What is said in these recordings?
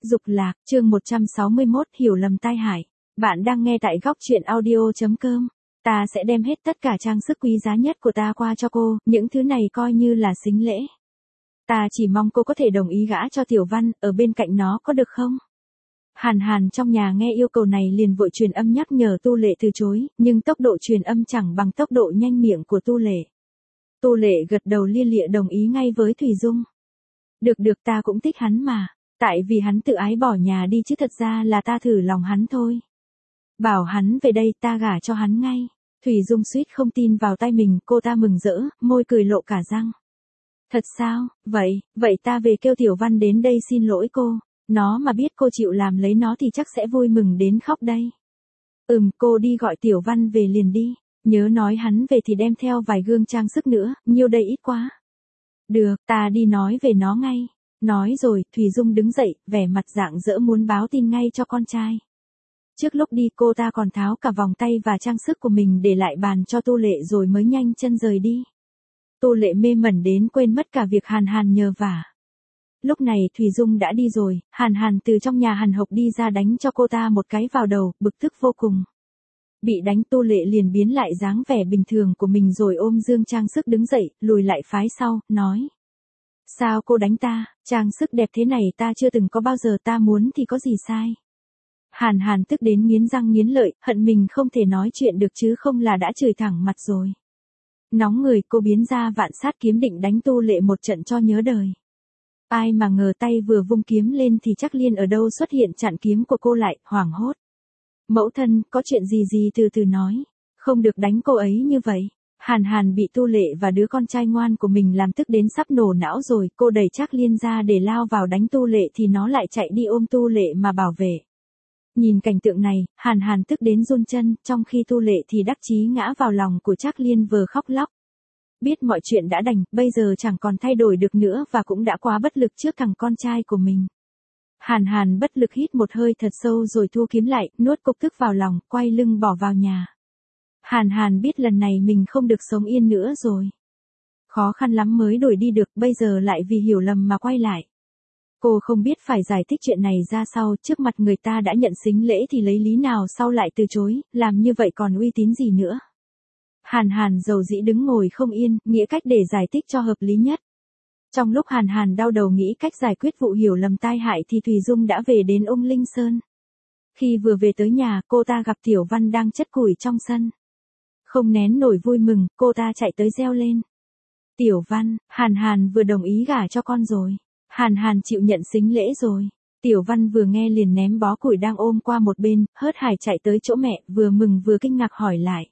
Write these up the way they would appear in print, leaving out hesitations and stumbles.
Dục lạc, chương 161, hiểu lầm tai hại. Bạn đang nghe tại góc truyện audio.com. Ta sẽ đem hết tất cả trang sức quý giá nhất của ta qua cho cô, những thứ này coi như là sính lễ. Ta chỉ mong cô có thể đồng ý gả cho Tiểu Văn, ở bên cạnh nó có được không? Hàn Hàn trong nhà nghe yêu cầu này liền vội truyền âm nhắc nhở Tu Lệ từ chối, nhưng tốc độ truyền âm chẳng bằng tốc độ nhanh miệng của Tu Lệ. Tu Lệ gật đầu lia lịa đồng ý ngay với Thủy Dung. Được ta cũng thích hắn mà. Tại vì hắn tự ái bỏ nhà đi chứ thật ra là ta thử lòng hắn thôi. Bảo hắn về đây ta gả cho hắn ngay. Thủy Dung suýt không tin vào tay mình, cô ta mừng rỡ, môi cười lộ cả răng. Thật sao, vậy ta về kêu Tiểu Văn đến đây xin lỗi cô. Nó mà biết cô chịu làm lấy nó thì chắc sẽ vui mừng đến khóc đây. Cô đi gọi Tiểu Văn về liền đi. Nhớ nói hắn về thì đem theo vài gương trang sức nữa, nhiêu đây ít quá. Được, ta đi nói về nó ngay. Nói rồi, Thủy Dung đứng dậy, vẻ mặt rạng rỡ muốn báo tin ngay cho con trai. Trước lúc đi cô ta còn tháo cả vòng tay và trang sức của mình để lại bàn cho Tu Lệ rồi mới nhanh chân rời đi. Tu Lệ mê mẩn đến quên mất cả việc Hàn Hàn nhờ vả. Lúc này Thủy Dung đã đi rồi, Hàn Hàn từ trong nhà hàn hộc đi ra đánh cho cô ta một cái vào đầu, bực tức vô cùng. Bị đánh Tu Lệ liền biến lại dáng vẻ bình thường của mình rồi ôm dương trang sức đứng dậy, lùi lại phái sau, nói. Sao cô đánh ta, trang sức đẹp thế này ta chưa từng có bao giờ, ta muốn thì có gì sai. Hàn Hàn tức đến nghiến răng nghiến lợi, hận mình không thể nói chuyện được chứ không là đã chửi thẳng mặt rồi. Nóng người cô biến ra vạn sát kiếm định đánh Tu Lệ một trận cho nhớ đời. Ai mà ngờ tay vừa vung kiếm lên thì chắc Liên ở đâu xuất hiện chặn kiếm của cô lại, hoảng hốt. Mẫu thân, có chuyện gì từ từ nói, không được đánh cô ấy như vậy. Hàn Hàn bị Tu Lệ và đứa con trai ngoan của mình làm tức đến sắp nổ não rồi, cô đẩy Trác Liên ra để lao vào đánh Tu Lệ thì nó lại chạy đi ôm Tu Lệ mà bảo vệ. Nhìn cảnh tượng này, Hàn Hàn tức đến run chân, trong khi Tu Lệ thì đắc chí ngã vào lòng của Trác Liên vừa khóc lóc. Biết mọi chuyện đã đành, bây giờ chẳng còn thay đổi được nữa và cũng đã quá bất lực trước thằng con trai của mình. Hàn Hàn bất lực hít một hơi thật sâu rồi thu kiếm lại, nuốt cục tức vào lòng, quay lưng bỏ vào nhà. Hàn Hàn biết lần này mình không được sống yên nữa rồi. Khó khăn lắm mới đuổi đi được, bây giờ lại vì hiểu lầm mà quay lại. Cô không biết phải giải thích chuyện này ra sao, trước mặt người ta đã nhận sính lễ thì lấy lý nào sau lại từ chối, làm như vậy còn uy tín gì nữa. Hàn Hàn dầu dĩ đứng ngồi không yên, nghĩ cách để giải thích cho hợp lý nhất. Trong lúc Hàn Hàn đau đầu nghĩ cách giải quyết vụ hiểu lầm tai hại thì Thùy Dung đã về đến Ung Linh Sơn. Khi vừa về tới nhà, cô ta gặp Tiểu Văn đang chất củi trong sân. Không nén nổi vui mừng, cô ta chạy tới reo lên. Tiểu Văn, Hàn Hàn vừa đồng ý gả cho con rồi. Hàn Hàn chịu nhận sính lễ rồi. Tiểu Văn vừa nghe liền ném bó củi đang ôm qua một bên, hớt hải chạy tới chỗ mẹ, vừa mừng vừa kinh ngạc hỏi lại.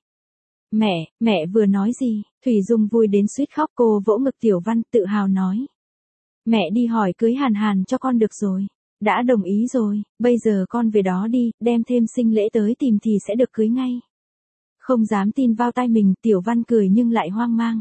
Mẹ vừa nói gì? Thủy Dung vui đến suýt khóc, cô vỗ ngực Tiểu Văn tự hào nói. Mẹ đi hỏi cưới Hàn Hàn cho con được rồi. Đã đồng ý rồi, bây giờ con về đó đi, đem thêm sính lễ tới tìm thì sẽ được cưới ngay. Không dám tin vào tai mình, Tiểu Văn cười nhưng lại hoang mang.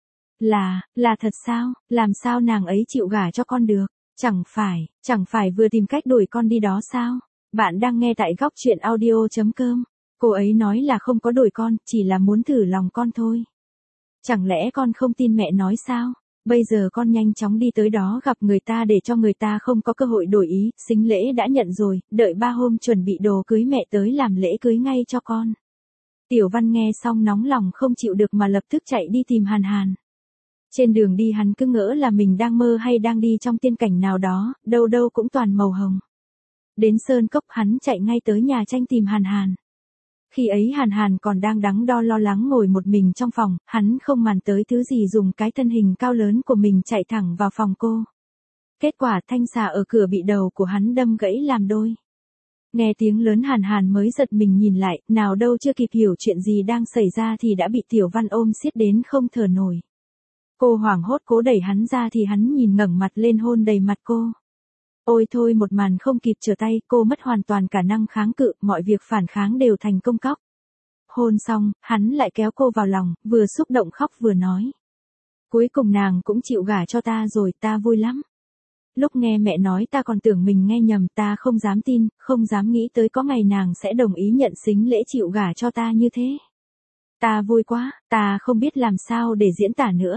Là thật sao, làm sao nàng ấy chịu gả cho con được, chẳng phải vừa tìm cách đuổi con đi đó sao? Bạn đang nghe tại góc truyện audio.com. Cô ấy nói là không có đuổi con, chỉ là muốn thử lòng con thôi. Chẳng lẽ con không tin mẹ nói sao? Bây giờ con nhanh chóng đi tới đó gặp người ta để cho người ta không có cơ hội đổi ý, sính lễ đã nhận rồi, đợi 3 hôm chuẩn bị đồ cưới mẹ tới làm lễ cưới ngay cho con. Tiểu Văn nghe xong nóng lòng không chịu được mà lập tức chạy đi tìm Hàn Hàn. Trên đường đi hắn cứ ngỡ là mình đang mơ hay đang đi trong tiên cảnh nào đó, đâu cũng toàn màu hồng. Đến Sơn Cốc hắn chạy ngay tới nhà tranh tìm Hàn Hàn. Khi ấy Hàn Hàn còn đang đắn đo lo lắng ngồi một mình trong phòng, hắn không màng tới thứ gì dùng cái thân hình cao lớn của mình chạy thẳng vào phòng cô. Kết quả thanh xà ở cửa bị đầu của hắn đâm gãy làm đôi. Nghe tiếng lớn Hàn Hàn mới giật mình nhìn lại, nào đâu chưa kịp hiểu chuyện gì đang xảy ra thì đã bị Tiểu Văn ôm siết đến không thở nổi. Cô hoảng hốt cố đẩy hắn ra thì hắn nhìn ngẩng mặt lên hôn đầy mặt cô. Ôi thôi, một màn không kịp trở tay, cô mất hoàn toàn khả năng kháng cự, mọi việc phản kháng đều thành công cóc. Hôn xong, hắn lại kéo cô vào lòng, vừa xúc động khóc vừa nói. Cuối cùng nàng cũng chịu gả cho ta rồi, ta vui lắm. Lúc nghe mẹ nói ta còn tưởng mình nghe nhầm, ta không dám tin, không dám nghĩ tới có ngày nàng sẽ đồng ý nhận sính lễ chịu gả cho ta như thế. Ta vui quá, ta không biết làm sao để diễn tả nữa.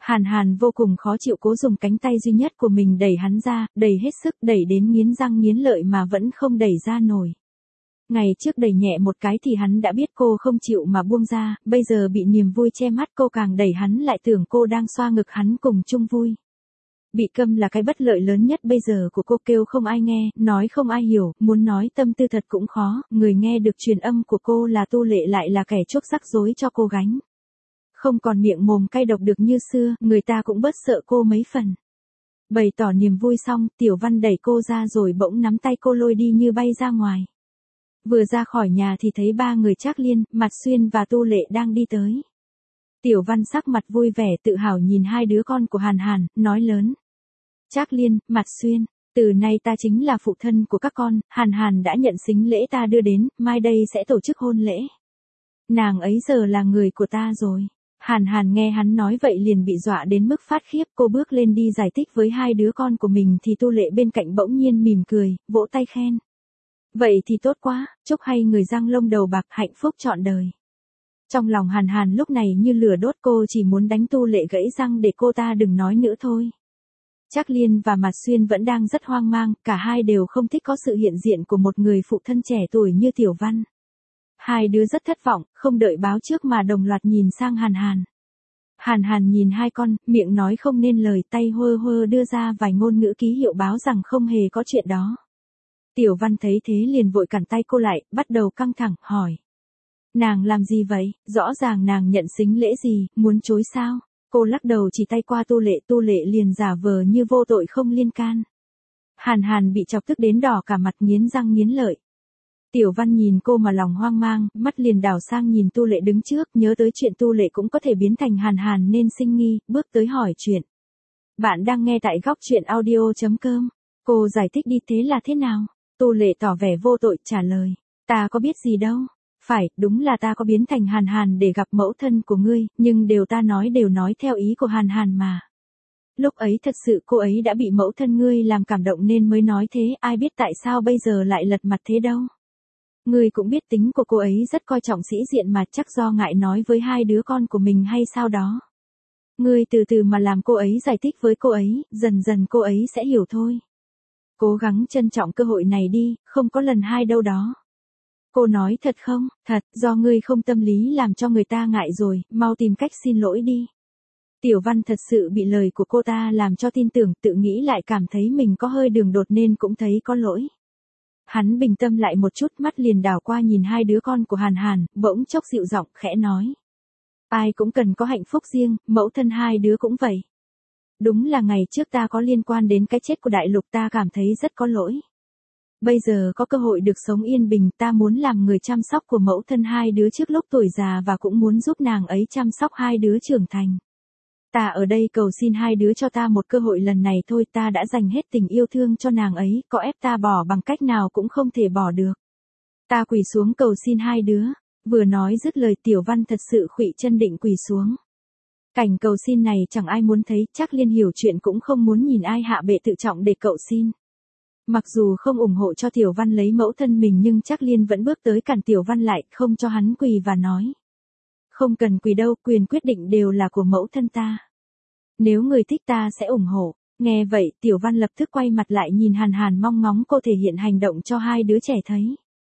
Hàn Hàn vô cùng khó chịu, cố dùng cánh tay duy nhất của mình đẩy hắn ra, đẩy hết sức, đẩy đến nghiến răng nghiến lợi mà vẫn không đẩy ra nổi. Ngày trước đẩy nhẹ một cái thì hắn đã biết cô không chịu mà buông ra, bây giờ bị niềm vui che mắt cô càng đẩy hắn lại tưởng cô đang xoa ngực hắn cùng chung vui. Bị câm là cái bất lợi lớn nhất bây giờ của cô, kêu không ai nghe, nói không ai hiểu, muốn nói tâm tư thật cũng khó, người nghe được truyền âm của cô là Tu Lệ lại là kẻ chuốc rắc rối cho cô gánh. Không còn miệng mồm cay độc được như xưa, người ta cũng bớt sợ cô mấy phần. Bày tỏ niềm vui xong, Tiểu Văn đẩy cô ra rồi bỗng nắm tay cô lôi đi như bay ra ngoài. Vừa ra khỏi nhà thì thấy ba người Trác Liên, Mạt Xuyên và Tu Lệ đang đi tới. Tiểu Văn sắc mặt vui vẻ tự hào nhìn hai đứa con của Hàn Hàn, nói lớn. Trác Liên, Mạt Xuyên, từ nay ta chính là phụ thân của các con, Hàn Hàn đã nhận sính lễ ta đưa đến, mai đây sẽ tổ chức hôn lễ. Nàng ấy giờ là người của ta rồi. Hàn Hàn nghe hắn nói vậy liền bị dọa đến mức phát khiếp, cô bước lên đi giải thích với hai đứa con của mình thì Tu Lệ bên cạnh bỗng nhiên mỉm cười, vỗ tay khen. Vậy thì tốt quá, chúc hai người răng lông đầu bạc hạnh phúc trọn đời. Trong lòng Hàn Hàn lúc này như lửa đốt, cô chỉ muốn đánh Tu Lệ gãy răng để cô ta đừng nói nữa thôi. Trác Liên và Mạt Xuyên vẫn đang rất hoang mang, cả hai đều không thích có sự hiện diện của một người phụ thân trẻ tuổi như Tiểu Văn. Hai đứa rất thất vọng, không đợi báo trước mà đồng loạt nhìn sang Hàn Hàn. Hàn Hàn nhìn hai con, miệng nói không nên lời, tay hơ hơ đưa ra vài ngôn ngữ ký hiệu báo rằng không hề có chuyện đó. Tiểu Văn thấy thế liền vội cản tay cô lại, bắt đầu căng thẳng, hỏi. Nàng làm gì vậy, rõ ràng nàng nhận sính lễ gì, muốn chối sao? Cô lắc đầu chỉ tay qua Tu Lệ liền giả vờ như vô tội không liên can. Hàn Hàn bị chọc tức đến đỏ cả mặt, nghiến răng nghiến lợi. Tiểu Văn nhìn cô mà lòng hoang mang, mắt liền đảo sang nhìn Tu Lệ đứng trước, nhớ tới chuyện Tu Lệ cũng có thể biến thành Hàn Hàn nên sinh nghi, bước tới hỏi chuyện. Bạn đang nghe tại góc truyện audio.com. Cô giải thích đi, thế là thế nào? Tu Lệ tỏ vẻ vô tội trả lời. Ta có biết gì đâu. Phải, đúng là ta có biến thành Hàn Hàn để gặp mẫu thân của ngươi, nhưng ta đều nói theo ý của Hàn Hàn mà. Lúc ấy thật sự cô ấy đã bị mẫu thân ngươi làm cảm động nên mới nói thế, ai biết tại sao bây giờ lại lật mặt thế đâu. Ngươi cũng biết tính của cô ấy rất coi trọng sĩ diện mà, chắc do ngại nói với hai đứa con của mình hay sao đó. Ngươi từ từ mà làm cô ấy giải thích với cô ấy, dần dần cô ấy sẽ hiểu thôi. Cố gắng trân trọng cơ hội này đi, không có lần hai đâu đó. Cô nói thật không? Thật, do ngươi không tâm lý làm cho người ta ngại rồi, mau tìm cách xin lỗi đi. Tiểu Văn thật sự bị lời của cô ta làm cho tin tưởng, tự nghĩ lại cảm thấy mình có hơi đường đột nên cũng thấy có lỗi. Hắn bình tâm lại một chút, mắt liền đảo qua nhìn hai đứa con của Hàn Hàn, bỗng chốc dịu giọng khẽ nói. Ai cũng cần có hạnh phúc riêng, mẫu thân hai đứa cũng vậy. Đúng là ngày trước ta có liên quan đến cái chết của Đại Lục, ta cảm thấy rất có lỗi. Bây giờ có cơ hội được sống yên bình, ta muốn làm người chăm sóc của mẫu thân hai đứa trước lúc tuổi già và cũng muốn giúp nàng ấy chăm sóc hai đứa trưởng thành. Ta ở đây cầu xin hai đứa cho ta một cơ hội lần này thôi, ta đã dành hết tình yêu thương cho nàng ấy, có ép ta bỏ bằng cách nào cũng không thể bỏ được. Ta quỳ xuống cầu xin hai đứa. Vừa nói dứt lời Tiểu Văn thật sự khuỵu chân định quỳ xuống. Cảnh cầu xin này chẳng ai muốn thấy, Trác Liên hiểu chuyện cũng không muốn nhìn ai hạ bệ tự trọng để cậu xin. Mặc dù không ủng hộ cho Tiểu Văn lấy mẫu thân mình nhưng Trác Liên vẫn bước tới cản Tiểu Văn lại, không cho hắn quỳ và nói. Không cần quỳ đâu, quyền quyết định đều là của mẫu thân ta. Nếu người thích ta sẽ ủng hộ. Nghe vậy, Tiểu Văn lập tức quay mặt lại nhìn Hàn Hàn mong ngóng cô thể hiện hành động cho hai đứa trẻ thấy.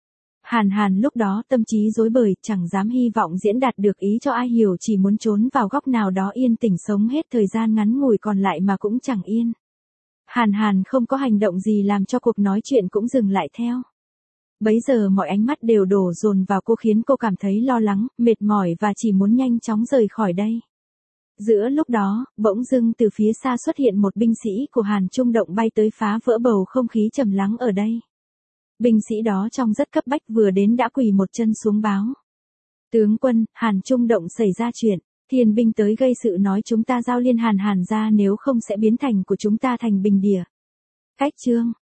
Hàn Hàn lúc đó tâm trí rối bời, chẳng dám hy vọng diễn đạt được ý cho ai hiểu, chỉ muốn trốn vào góc nào đó yên tĩnh sống hết thời gian ngắn ngủi còn lại mà cũng chẳng yên. Hàn Hàn không có hành động gì làm cho cuộc nói chuyện cũng dừng lại theo. Bấy giờ mọi ánh mắt đều đổ dồn vào cô khiến cô cảm thấy lo lắng, mệt mỏi và chỉ muốn nhanh chóng rời khỏi đây. Giữa lúc đó, bỗng dưng từ phía xa xuất hiện một binh sĩ của Hàn Trung Động bay tới phá vỡ bầu không khí trầm lắng ở đây. Binh sĩ đó trông rất cấp bách, vừa đến đã quỳ một chân xuống báo. Tướng quân, Hàn Trung Động xảy ra chuyện, thiên binh tới gây sự nói chúng ta giao liên Hàn Hàn ra nếu không sẽ biến thành của chúng ta thành bình địa. Cách chương.